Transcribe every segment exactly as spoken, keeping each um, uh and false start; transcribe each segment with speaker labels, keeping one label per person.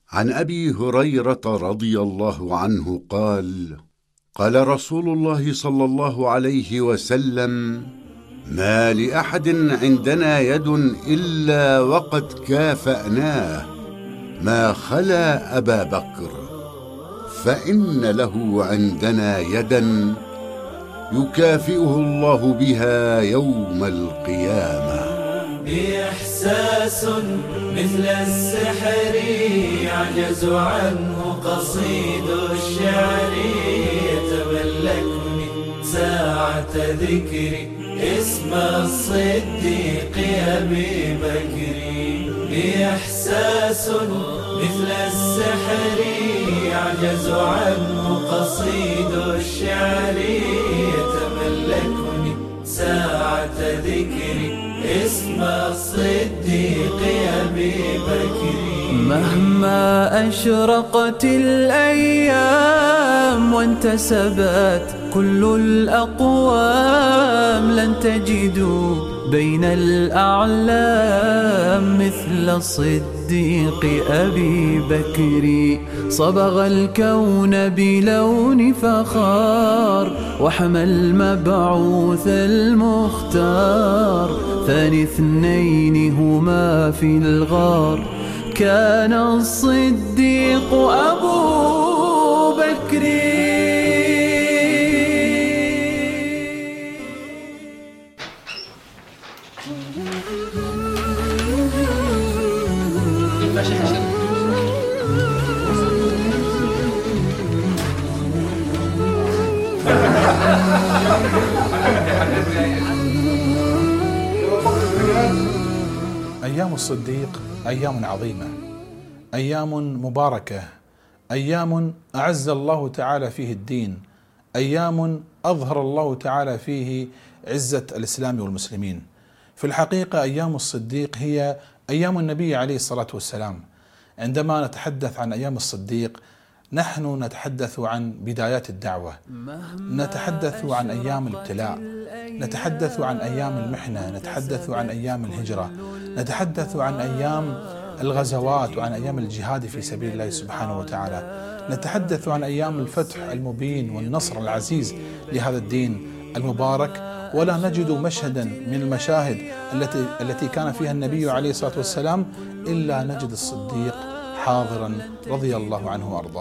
Speaker 1: عن أبي هريرة رضي الله عنه قال: قال رسول الله صلى الله عليه وسلم: ما لأحد عندنا يد إلا وقد كافأناه ما خلا أبا بكر، فإن له عندنا يدا يكافئه الله بها يوم القيامة.
Speaker 2: إحساس مثل السحر يعجز عنه قصيد الشعر، يتملكني ساعة ذكري اسم الصديق أبي بكر. إحساس مثل السحر يعجز عنه قصيد الشعر، يتملكني ساعة ذكري اسم الصديق أبي بكر.
Speaker 3: مهما أشرقت الأيام وانتسبت كل الأقوام، لن تجدوا بين الأعلام مثل الصديق أبي بكر. صبغ الكون بلون فخار وحمى المبعوث المختار، ثاني اثنين هما في الغار كان الصديق أبو بكر.
Speaker 4: أيام الصديق أيام عظيمة، أيام مباركة، أيام أعز الله تعالى فيه الدين، أيام أظهر الله تعالى فيه عزة الإسلام والمسلمين. في الحقيقة أيام الصديق هي أيام النبي عليه الصلاة والسلام. عندما نتحدث عن أيام الصديق نحن نتحدث عن بدايات الدعوة، نتحدث عن أيام الابتلاء، نتحدث عن أيام المحنة، نتحدث عن أيام الهجرة، نتحدث عن أيام الغزوات وعن أيام الجهاد في سبيل الله سبحانه وتعالى، نتحدث عن أيام الفتح المبين والنصر العزيز لهذا الدين المبارك. ولا نجد مشهدا من المشاهد التي التي كان فيها النبي عليه الصلاة والسلام إلا نجد الصديق حاضرا رضي الله عنه وأرضاه.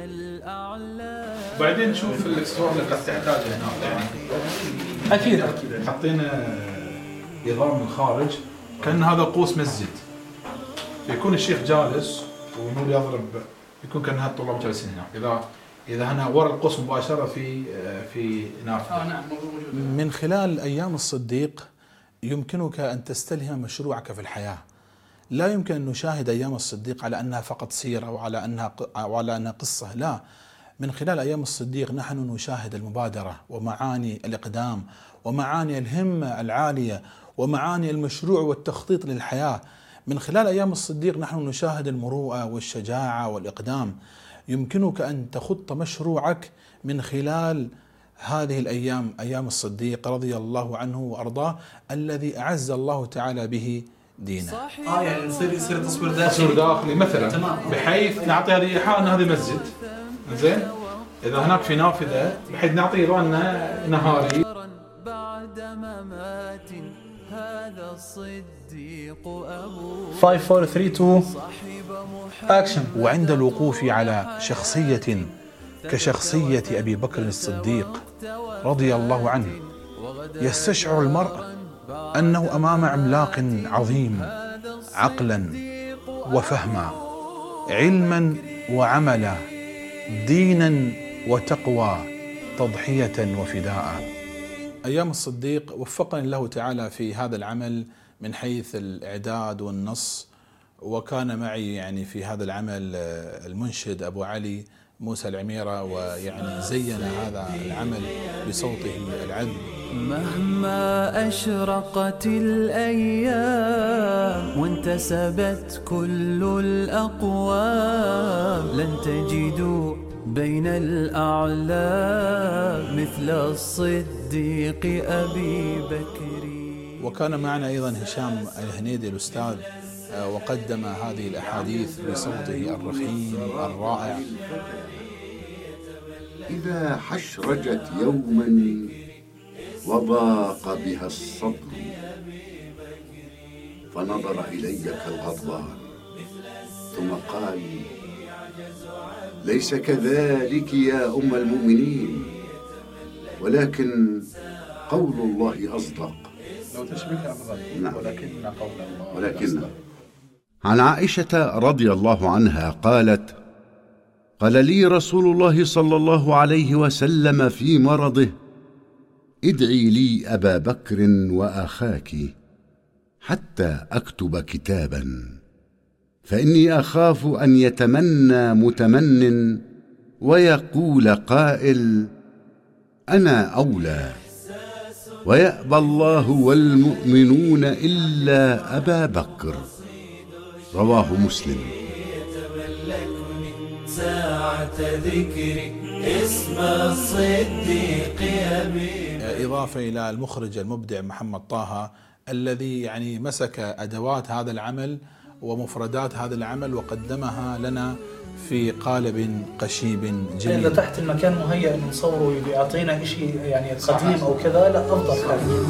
Speaker 5: بعدين نشوف الاكسسوار اللي قد تحتاجه هنا، يعني اكيد اكيد حاطين نظام من الخارج كان هذا قوس مسجد، يكون الشيخ جالس ونور يضرب، يكون كان هذا الطلاب جالسين هنا. اذا اذا هنا ورا القوس مباشره في في نافذه. اه نعم موجود.
Speaker 4: من خلال ايام الصديق يمكنك ان تستلهم مشروعك في الحياه. لا يمكن ان نشاهد ايام الصديق على انها فقط سيره وعلى انها وعلى انها قصه، لا. من خلال أيام الصديق نحن نشاهد المبادرة ومعاني الإقدام ومعاني الهمة العالية ومعاني المشروع والتخطيط للحياة. من خلال أيام الصديق نحن نشاهد المروءة والشجاعة والإقدام. يمكنك أن تخط مشروعك من خلال هذه الأيام، أيام الصديق رضي الله عنه وأرضاه، الذي أعز الله تعالى به دينه.
Speaker 5: اه يعني يصير يصير تصوير داخلي تصوير داخلي مثلا، بحيث نعطي هذه إيحاء أن هذا مسجد. زين، إذا هناك في نافذة بحيث نعطي ظننا نهاري.
Speaker 3: بعد ممات هذا الصديق أبو
Speaker 5: خمسة أربعة ثلاثة اثنين أكشن.
Speaker 4: وعند الوقوف على شخصية كشخصية أبي بكر الصديق رضي الله عنه يستشعر المرء أنه أمام عملاق عظيم، عقلا وفهما، علما وعملا، دينا وتقوى، تضحية وفداء. أيام الصديق وفقني الله تعالى في هذا العمل من حيث الإعداد والنص، وكان معي يعني في هذا العمل المنشد أبو علي موسى العميرة، ويعني زين هذا العمل بصوته العذب.
Speaker 3: مهما أشرقت الأيام وانتسبت كل الأقوام، لن تجدوا بين الأعلام مثل الصديق أبي بكر.
Speaker 4: وكان معنا أيضا هشام الهنيدي الأستاذ وقدم هذه الأحاديث بصوته الرخيم الرائع.
Speaker 1: إذا حشرجت يوما وضاق بها الصدر فنظر إلي كالغضبان ثم قال: ليس كذلك يا أم المؤمنين، ولكن قول الله أصدق.
Speaker 5: لو تشبه أفضل.
Speaker 1: نعم.
Speaker 5: ولكن قول الله
Speaker 1: ولكن
Speaker 5: أصدق.
Speaker 1: عن عائشة رضي الله عنها قالت: قال لي رسول الله صلى الله عليه وسلم في مرضه: ادعي لي أبا بكر وأخاك حتى أكتب كتابا، فإني أخاف أن يتمنى متمن ويقول قائل: أنا أولى، ويأبى الله والمؤمنون إلا أبا بكر. رواه مسلم.
Speaker 2: ساعة ذكري اسم الصديق أبي.
Speaker 4: إضافة إلى المخرج المبدع محمد طه الذي يعني مسك أدوات هذا العمل ومفردات هذا العمل وقدمها لنا في قالب قشيب جميل.
Speaker 6: إذا تحت المكان مهيأ إنه نصوره يعطينا شيء يعني قديم أو كذا، لا أفضل حاجة.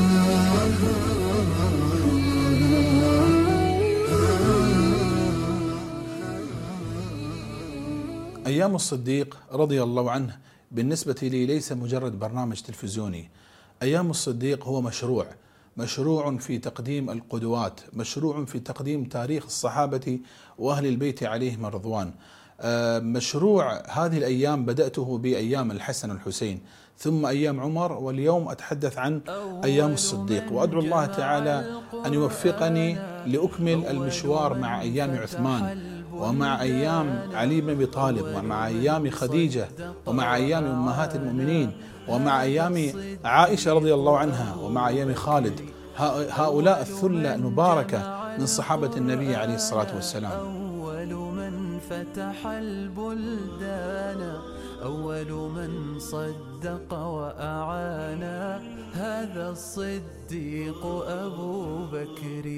Speaker 4: أيام الصديق رضي الله عنه بالنسبة لي ليس مجرد برنامج تلفزيوني. أيام الصديق هو مشروع مشروع في تقديم القدوات، مشروع في تقديم تاريخ الصحابة وأهل البيت عليهم الرضوان. مشروع هذه الأيام بدأته بأيام الحسن والحسين، ثم أيام عمر، واليوم أتحدث عن أيام الصديق، وأدعو الله تعالى أن يوفقني لأكمل المشوار مع أيام عثمان ومع أيام علي بن أبي طالب ومع أيام خديجة ومع أيام أمهات المؤمنين ومع أيام عائشة رضي الله عنها ومع أيام خالد. هؤلاء الثلة المباركة من صحابة النبي عليه الصلاة والسلام.
Speaker 3: أول من فتح البلدان، أول من صدق وأعانا، هذا الصديق أبو بكر.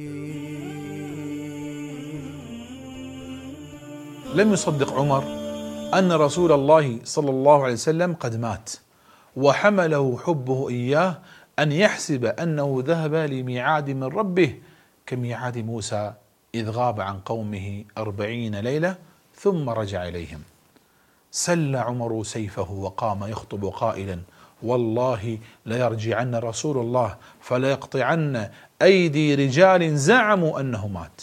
Speaker 4: لم يصدق عمر أن رسول الله صلى الله عليه وسلم قد مات، وحمله حبه إياه أن يحسب أنه ذهب لميعاد من ربه كميعاد موسى إذ غاب عن قومه أربعين ليلة ثم رجع إليهم. سل عمر سيفه وقام يخطب قائلا: والله ليرجعن رسول الله فليقطعن أيدي رجال زعموا أنه مات،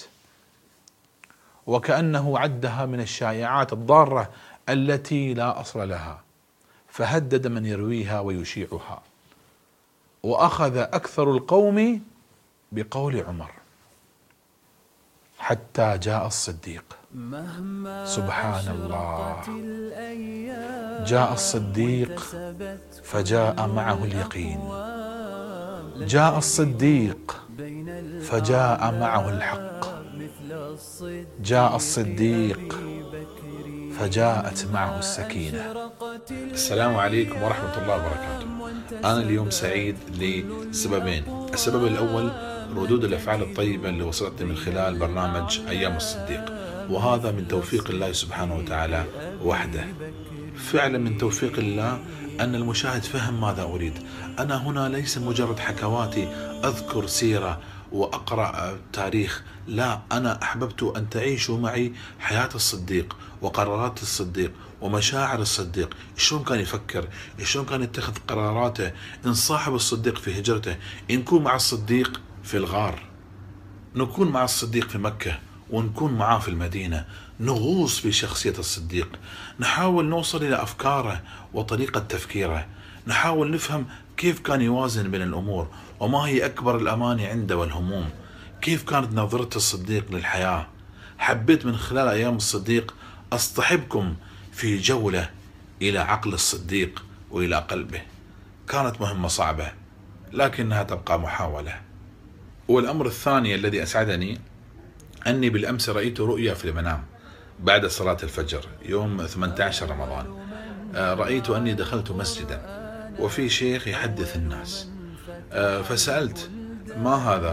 Speaker 4: وكأنه عدها من الشائعات الضارة التي لا أصل لها، فهدد من يرويها ويشيعها. وأخذ أكثر القوم بقول عمر حتى جاء الصديق. سبحان الله، جاء الصديق فجاء معه اليقين، جاء الصديق فجاء معه الحق، جاء الصديق فجاءت معه السكينة. السلام عليكم ورحمة الله وبركاته. أنا اليوم سعيد لسببين. السبب الأول ردود الأفعال الطيبة اللي وصلتني من خلال برنامج أيام الصديق، وهذا من توفيق الله سبحانه وتعالى وحده. فعلا من توفيق الله أن المشاهد فهم ماذا أريد. أنا هنا ليس مجرد حكواتي أذكر سيرة وأقرأ تاريخ، لا، أنا أحببت أن تعيشوا معي حياة الصديق وقرارات الصديق ومشاعر الصديق، شلون كان يفكر، شلون كان يتخذ قراراته، إن صاحب الصديق في هجرته، نكون مع الصديق في الغار، نكون مع الصديق في مكة، ونكون معاه في المدينة، نغوص في شخصية الصديق، نحاول نوصل إلى أفكاره وطريقة تفكيره، نحاول نفهم كيف كان يوازن بين الأمور، وما هي أكبر الأماني عنده والهموم، كيف كانت نظرة الصديق للحياة. حبيت من خلال أيام الصديق أصطحبكم في جولة إلى عقل الصديق وإلى قلبه. كانت مهمة صعبة لكنها تبقى محاولة. والأمر الثاني الذي أسعدني أني بالأمس رأيت رؤيا في المنام بعد صلاة الفجر يوم ثمانية عشر رمضان. رأيت أني دخلت مسجدا وفي شيخ يحدث الناس، فسألت: ما هذا؟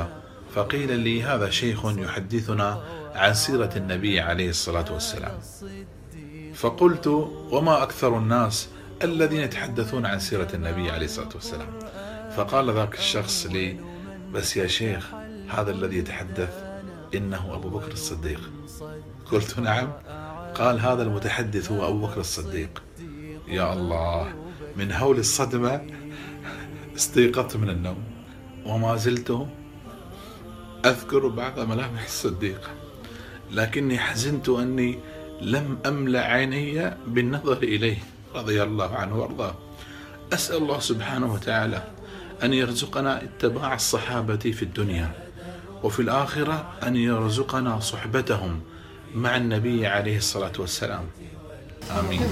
Speaker 5: فقيل لي هذا شيخ يحدثنا عن سيرة النبي عليه الصلاة والسلام. فقلت وما أكثر الناس الذين يتحدثون عن سيرة النبي عليه الصلاة والسلام؟ فقال ذاك الشخص لي بس يا شيخ هذا الذي يتحدث إنه أبو بكر الصديق. قلت نعم. قال هذا المتحدث هو أبو بكر الصديق. يا الله، من هول الصدمة استيقظت من النوم وما زلت أذكر بعض ملامح الصديق، لكني حزنت أني لم أملأ عيني بالنظر إليه رضي الله عنه وارضاه. أسأل الله سبحانه وتعالى أن يرزقنا اتباع الصحابة في الدنيا، وفي الآخرة أن يرزقنا صحبتهم مع النبي عليه الصلاة والسلام. آمين.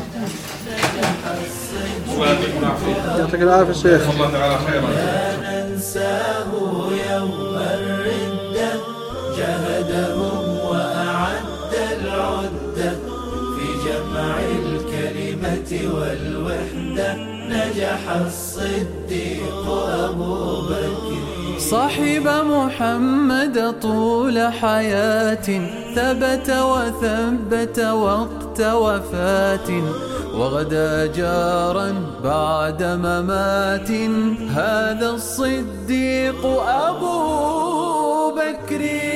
Speaker 4: يعطيك العافية شيخ.
Speaker 5: الله تعالى خيرا.
Speaker 2: لا ننساه يوم الردة، جهدهم وأعد العدة في جمع الكلمة والوحدة، نجح الصديق أبو بكر.
Speaker 3: صاحب محمد طول حياة، ثبت وثبت وقت وفاة، وغدا جارا بعد ممات، هذا الصديق أبو بكر.